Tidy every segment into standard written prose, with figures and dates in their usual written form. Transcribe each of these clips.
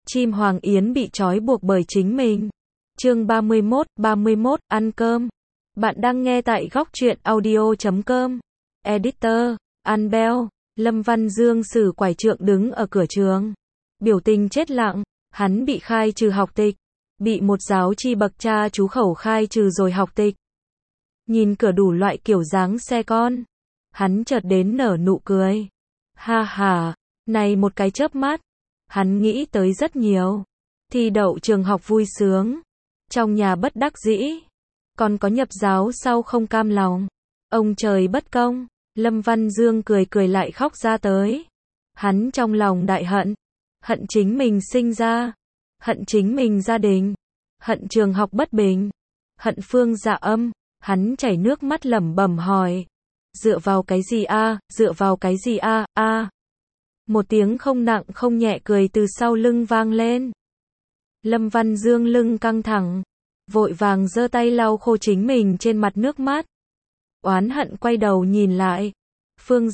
Chim Hoàng Yến bị trói buộc bởi chính mình. Chương 31, ăn cơm. Bạn đang nghe tại góc truyện audio.com. Editor, Anbel. Lâm Văn Dương sử quải trượng đứng ở cửa trường. Biểu tình chết lặng, hắn bị khai trừ học tịch. Bị một giáo chi bậc cha chú khẩu khai trừ rồi học tịch. Nhìn cửa đủ loại kiểu dáng xe con. Hắn chợt đến nở nụ cười. Ha ha, này một cái chớp mắt. Hắn nghĩ tới rất nhiều. Thi đậu trường học vui sướng. Trong nhà bất đắc dĩ. Còn có nhập giáo sau không cam lòng. Ông trời bất công. Lâm Văn Dương cười cười lại khóc ra tới. Hắn trong lòng đại hận. Hận chính mình sinh ra. Hận chính mình gia đình. Hận trường học bất bình. Hận Phương Dạ Âm. Hắn chảy nước mắt lẩm bẩm hỏi. Dựa vào cái gì a? Dựa vào cái gì a? A. Một tiếng không nặng không nhẹ cười từ sau lưng vang lên. Lâm Văn Dương lưng căng thẳng. Vội vàng giơ tay lau khô chính mình trên mặt nước mắt. Oán hận quay đầu nhìn lại. Phương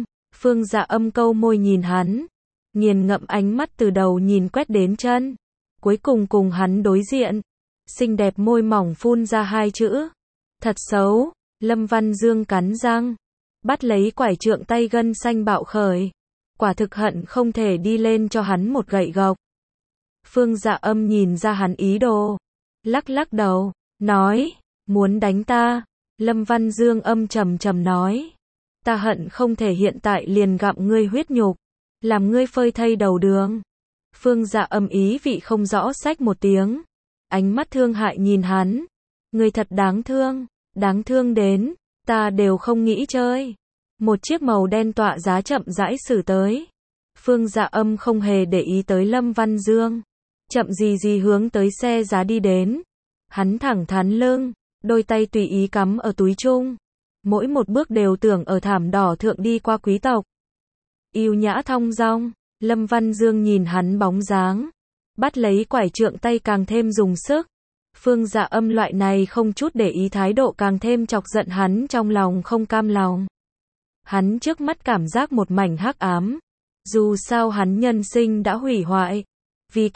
Dạ Âm câu môi nhìn hắn. Nghiền ngẫm ánh mắt từ đầu nhìn quét đến chân. Cuối cùng cùng hắn đối diện. Xinh đẹp môi mỏng phun ra hai chữ. Thật xấu. Lâm Văn Dương cắn răng. Bắt lấy quải trượng tay gân xanh bạo khởi. Quả thực hận không thể đi lên cho hắn một gậy gộc. Phương Dạ Âm nhìn ra hắn ý đồ. Lắc lắc đầu. Nói. Muốn đánh ta. Lâm Văn Dương âm trầm trầm nói. Ta hận không thể hiện tại liền gặm ngươi huyết nhục. Làm ngươi phơi thây đầu đường. Phương Dạ Âm ý vị không rõ xách một tiếng. Ánh mắt thương hại nhìn hắn. Ngươi thật đáng thương. Đáng thương đến. Ta đều không nghĩ chơi. Một chiếc màu đen tọa giá chậm rãi xử tới. Phương Dạ Âm không hề để ý tới Lâm Văn Dương. Chậm gì hướng tới xe giá đi đến. Hắn thẳng thắn lưng. Đôi tay tùy ý cắm ở túi chung. Mỗi một bước đều tưởng ở thảm đỏ thượng đi qua quý tộc. Yêu nhã thong dong. Lâm Văn Dương nhìn hắn bóng dáng. Bắt lấy quải trượng tay càng thêm dùng sức. Phương Dạ Âm loại này không chút để ý thái độ càng thêm chọc giận hắn trong lòng không cam lòng. Hắn trước mắt cảm giác một mảnh hắc ám. Dù sao hắn nhân sinh đã hủy hoại. Vì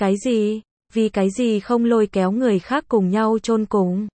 cái gì không lôi kéo người khác cùng nhau chôn cùng.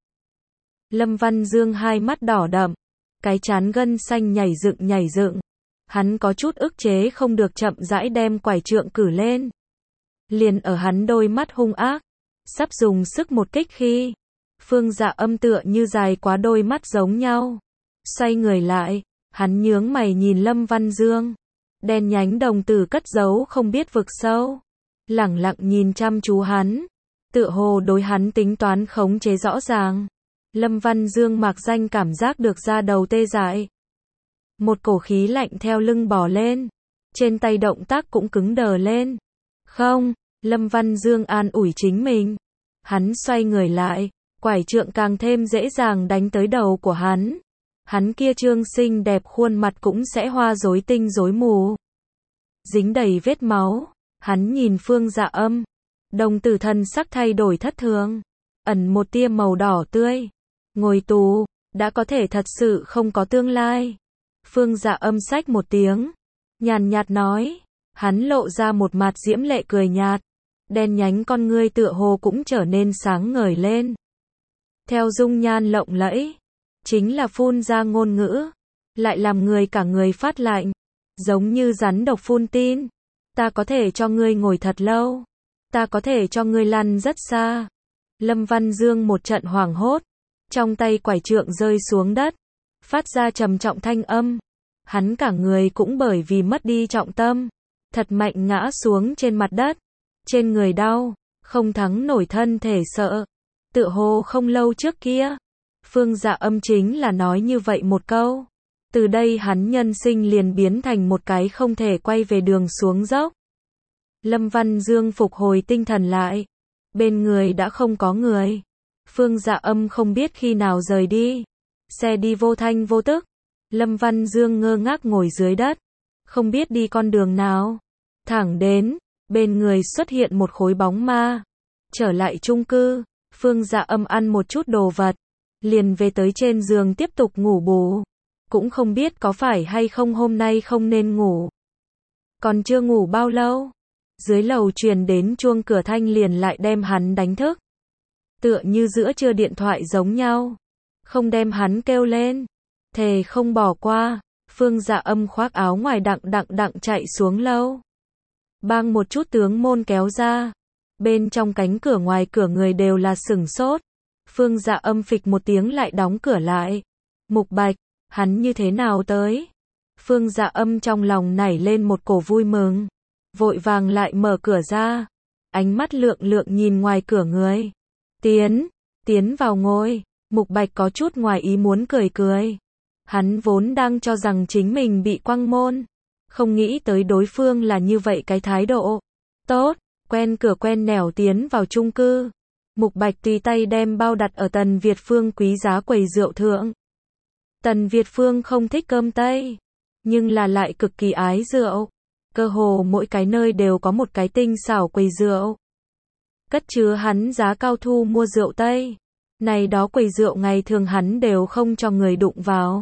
Lâm Văn Dương hai mắt đỏ đậm. Cái trán gân xanh nhảy dựng. Hắn có chút ức chế không được chậm rãi đem quải trượng cử lên. Liền ở hắn đôi mắt hung ác. Sắp dùng sức một kích khi. Phương Dạ Âm tựa như dài quá đôi mắt giống nhau. Xoay người lại. Hắn nhướng mày nhìn Lâm Văn Dương. Đen nhánh đồng tử cất giấu không biết vực sâu. Lẳng lặng nhìn chăm chú hắn. Tựa hồ đối hắn tính toán khống chế rõ ràng. Lâm Văn Dương mạc danh cảm giác được da đầu tê dại. Một cổ khí lạnh theo lưng bò lên. Trên tay động tác cũng cứng đờ lên. Không, Lâm Văn Dương an ủi chính mình. Hắn xoay người lại. Quải trượng càng thêm dễ dàng đánh tới đầu của hắn. Hắn kia trương xinh đẹp khuôn mặt cũng sẽ hoa rối tinh rối mù. Dính đầy vết máu. Hắn nhìn Phương Dạ Âm. Đồng tử thân sắc thay đổi thất thường. Ẩn một tia màu đỏ tươi. Ngồi tù. Đã có thể thật sự không có tương lai. Phương Dạ Âm xách một tiếng. Nhàn nhạt nói. Hắn lộ ra một mặt diễm lệ cười nhạt. Đen nhánh con ngươi tựa hồ cũng trở nên sáng ngời lên. Theo dung nhan lộng lẫy. Chính là phun ra ngôn ngữ. Lại làm người cả người phát lạnh. Giống như rắn độc phun tin. Ta có thể cho ngươi ngồi thật lâu. Ta có thể cho ngươi lăn rất xa. Lâm Văn Dương một trận hoảng hốt. Trong tay quải trượng rơi xuống đất. Phát ra trầm trọng thanh âm. Hắn cả người cũng bởi vì mất đi trọng tâm. Thật mạnh ngã xuống trên mặt đất. Trên người đau. Không thắng nổi thân thể sợ. Tựa hồ không lâu trước kia. Phương Dạ Âm chính là nói như vậy một câu. Từ đây hắn nhân sinh liền biến thành một cái không thể quay về đường xuống dốc. Lâm Văn Dương phục hồi tinh thần lại. Bên người đã không có người. Phương Dạ Âm không biết khi nào rời đi. Xe đi vô thanh vô tức. Lâm Văn Dương ngơ ngác ngồi dưới đất. Không biết đi con đường nào. Thẳng đến. Bên người xuất hiện một khối bóng ma. Trở lại chung cư. Phương Dạ Âm ăn một chút đồ vật. Liền về tới trên giường tiếp tục ngủ bù. Cũng không biết có phải hay không hôm nay không nên ngủ. Còn chưa ngủ bao lâu. Dưới lầu truyền đến chuông cửa thanh liền lại đem hắn đánh thức. Tựa như giữa trưa điện thoại giống nhau. Không đem hắn kêu lên. Thề không bỏ qua. Phương Dạ Âm khoác áo ngoài đặng chạy xuống lâu. Bang một chút tướng môn kéo ra. Bên trong cánh cửa ngoài cửa người đều là sửng sốt. Phương Dạ Âm phịch một tiếng lại đóng cửa lại. Mục Bạch, hắn như thế nào tới? Phương Dạ Âm trong lòng nảy lên một cổ vui mừng. Vội vàng lại mở cửa ra. Ánh mắt lượng nhìn ngoài cửa người. Tiến vào ngồi. Mục Bạch có chút ngoài ý muốn cười. Hắn vốn đang cho rằng chính mình bị quăng môn. Không nghĩ tới đối phương là như vậy cái thái độ. Tốt, quen cửa quen nẻo tiến vào chung cư. Mục Bạch tùy tay đem bao đặt ở Tần Việt Phương quý giá quầy rượu thượng. Tần Việt Phương không thích cơm Tây, nhưng là lại cực kỳ ái rượu. Cơ hồ mỗi cái nơi đều có một cái tinh xảo quầy rượu. Cất chứa hắn giá cao thu mua rượu Tây. Này đó quầy rượu ngày thường hắn đều không cho người đụng vào.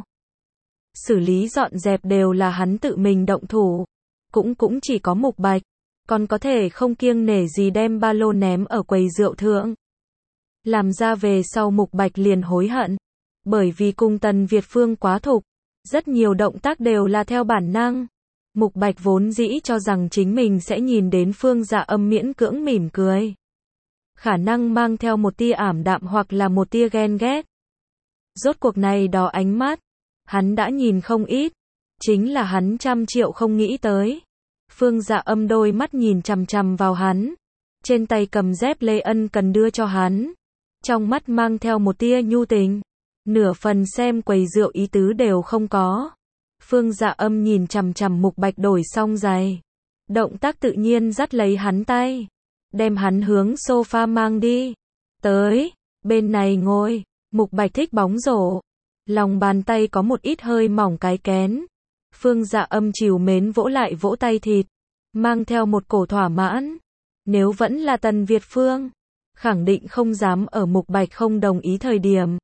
Xử lý dọn dẹp đều là hắn tự mình động thủ. Cũng chỉ có Mục Bạch. Còn có thể không kiêng nể gì đem ba lô ném ở quầy rượu thượng. Làm ra về sau Mục Bạch liền hối hận. Bởi vì cùng Tần Việt Phương quá thục. Rất nhiều động tác đều là theo bản năng. Mục Bạch vốn dĩ cho rằng chính mình sẽ nhìn đến Phương Dạ Âm miễn cưỡng mỉm cười. Khả năng mang theo một tia ảm đạm hoặc là một tia ghen ghét. Rốt cuộc này đó ánh mắt. Hắn đã nhìn không ít. Chính là hắn trăm triệu không nghĩ tới. Phương Dạ Âm đôi mắt nhìn chằm vào hắn. Trên tay cầm dép lê ân cần đưa cho hắn. Trong mắt mang theo một tia nhu tình. Nửa phần xem quầy rượu ý tứ đều không có. Phương Dạ Âm nhìn chằm Mục Bạch đổi xong giày. Động tác tự nhiên dắt lấy hắn tay. Đem hắn hướng sofa mang đi. Tới, bên này ngồi. Mục Bạch thích bóng rổ. Lòng bàn tay có một ít hơi mỏng cái kén. Phương Dạ Âm trìu mến vỗ lại vỗ tay thịt. Mang theo một cổ thỏa mãn. Nếu vẫn là Tần Việt Phương, khẳng định không dám ở Mục Bạch không đồng ý thời điểm.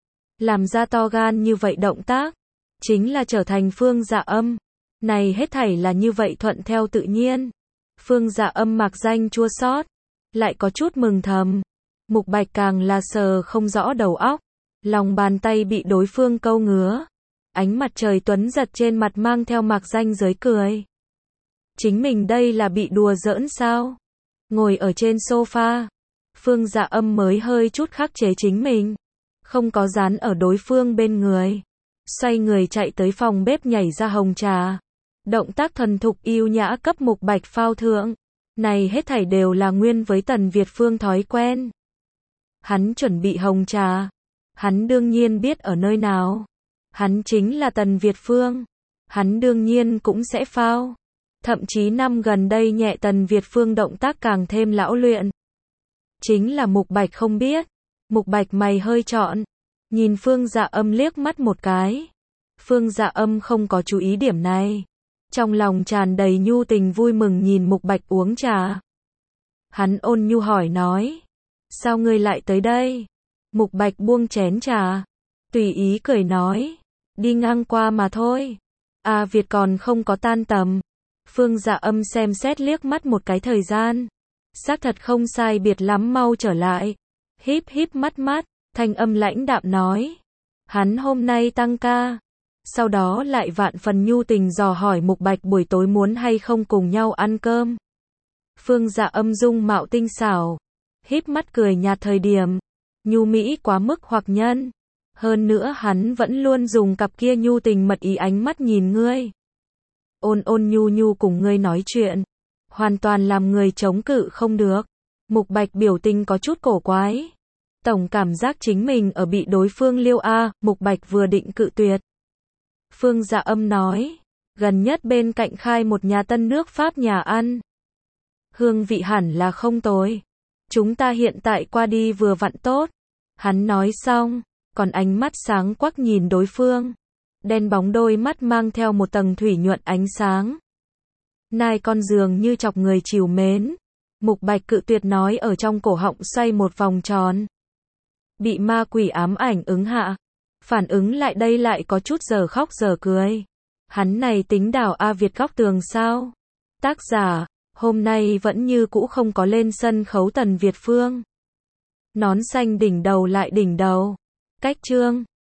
Làm ra to gan như vậy động tác. Chính là trở thành Phương Dạ Âm. Này hết thảy là như vậy thuận theo tự nhiên. Phương Dạ Âm mạc danh chua xót. Lại có chút mừng thầm. Mục Bạch càng là sờ không rõ đầu óc. Lòng bàn tay bị đối phương câu ngứa. Ánh mặt trời tuấn giật trên mặt mang theo mạc danh giới cười. Chính mình đây là bị đùa giỡn sao? Ngồi ở trên sofa. Phương Dạ Âm mới hơi chút khắc chế chính mình. Không có dán ở đối phương bên người. Xoay người chạy tới phòng bếp nhảy ra hồng trà. Động tác thuần thục yêu nhã cấp Mục Bạch phao thượng. Này hết thảy đều là nguyên với Tần Việt Phương thói quen. Hắn chuẩn bị hồng trà. Hắn đương nhiên biết ở nơi nào. Hắn chính là Tần Việt Phương. Hắn đương nhiên cũng sẽ phao. Thậm chí năm gần đây nhẹ Tần Việt Phương động tác càng thêm lão luyện. Chính là Mục Bạch không biết. Mục Bạch mày hơi trọn. Nhìn Phương Dạ Âm liếc mắt một cái. Phương Dạ Âm không có chú ý điểm này. Trong lòng tràn đầy nhu tình vui mừng nhìn Mục Bạch uống trà. Hắn ôn nhu hỏi nói. Sao ngươi lại tới đây? Mục Bạch buông chén trà. Tùy ý cười nói. Đi ngang qua mà thôi. À Việt còn không có tan tầm. Phương Dạ Âm xem xét liếc mắt một cái thời gian. Xác thật không sai biệt lắm mau trở lại. Híp mắt, thanh âm lãnh đạm nói. Hắn hôm nay tăng ca. Sau đó lại vạn phần nhu tình dò hỏi Mục Bạch buổi tối muốn hay không cùng nhau ăn cơm. Phương Dạ Âm dung mạo tinh xảo. Híp mắt cười nhạt thời điểm. Nhu mỹ quá mức hoặc nhân. Hơn nữa hắn vẫn luôn dùng cặp kia nhu tình mật ý ánh mắt nhìn ngươi. Ôn nhu cùng ngươi nói chuyện. Hoàn toàn làm người chống cự không được. Mục Bạch biểu tình có chút cổ quái. Tổng cảm giác chính mình ở bị đối phương liêu a. Mục Bạch vừa định cự tuyệt. Phương Dạ Âm nói. Gần nhất bên cạnh khai một nhà tân nước Pháp nhà ăn. Hương vị hẳn là không tồi. Chúng ta hiện tại qua đi vừa vặn tốt. Hắn nói xong. Còn ánh mắt sáng quắc nhìn đối phương. Đen bóng đôi mắt mang theo một tầng thủy nhuận ánh sáng. Nai con giường như chọc người trìu mến. Mục Bạch cự tuyệt nói ở trong cổ họng xoay một vòng tròn. Bị ma quỷ ám ảnh ứng hạ. Phản ứng lại đây lại có chút giờ khóc giờ cười. Hắn này tính đào A Việt góc tường sao? Tác giả, Hôm nay vẫn như cũ không có lên sân khấu Tần Việt Phương. Nón xanh đỉnh đầu lại đỉnh đầu. Cách chương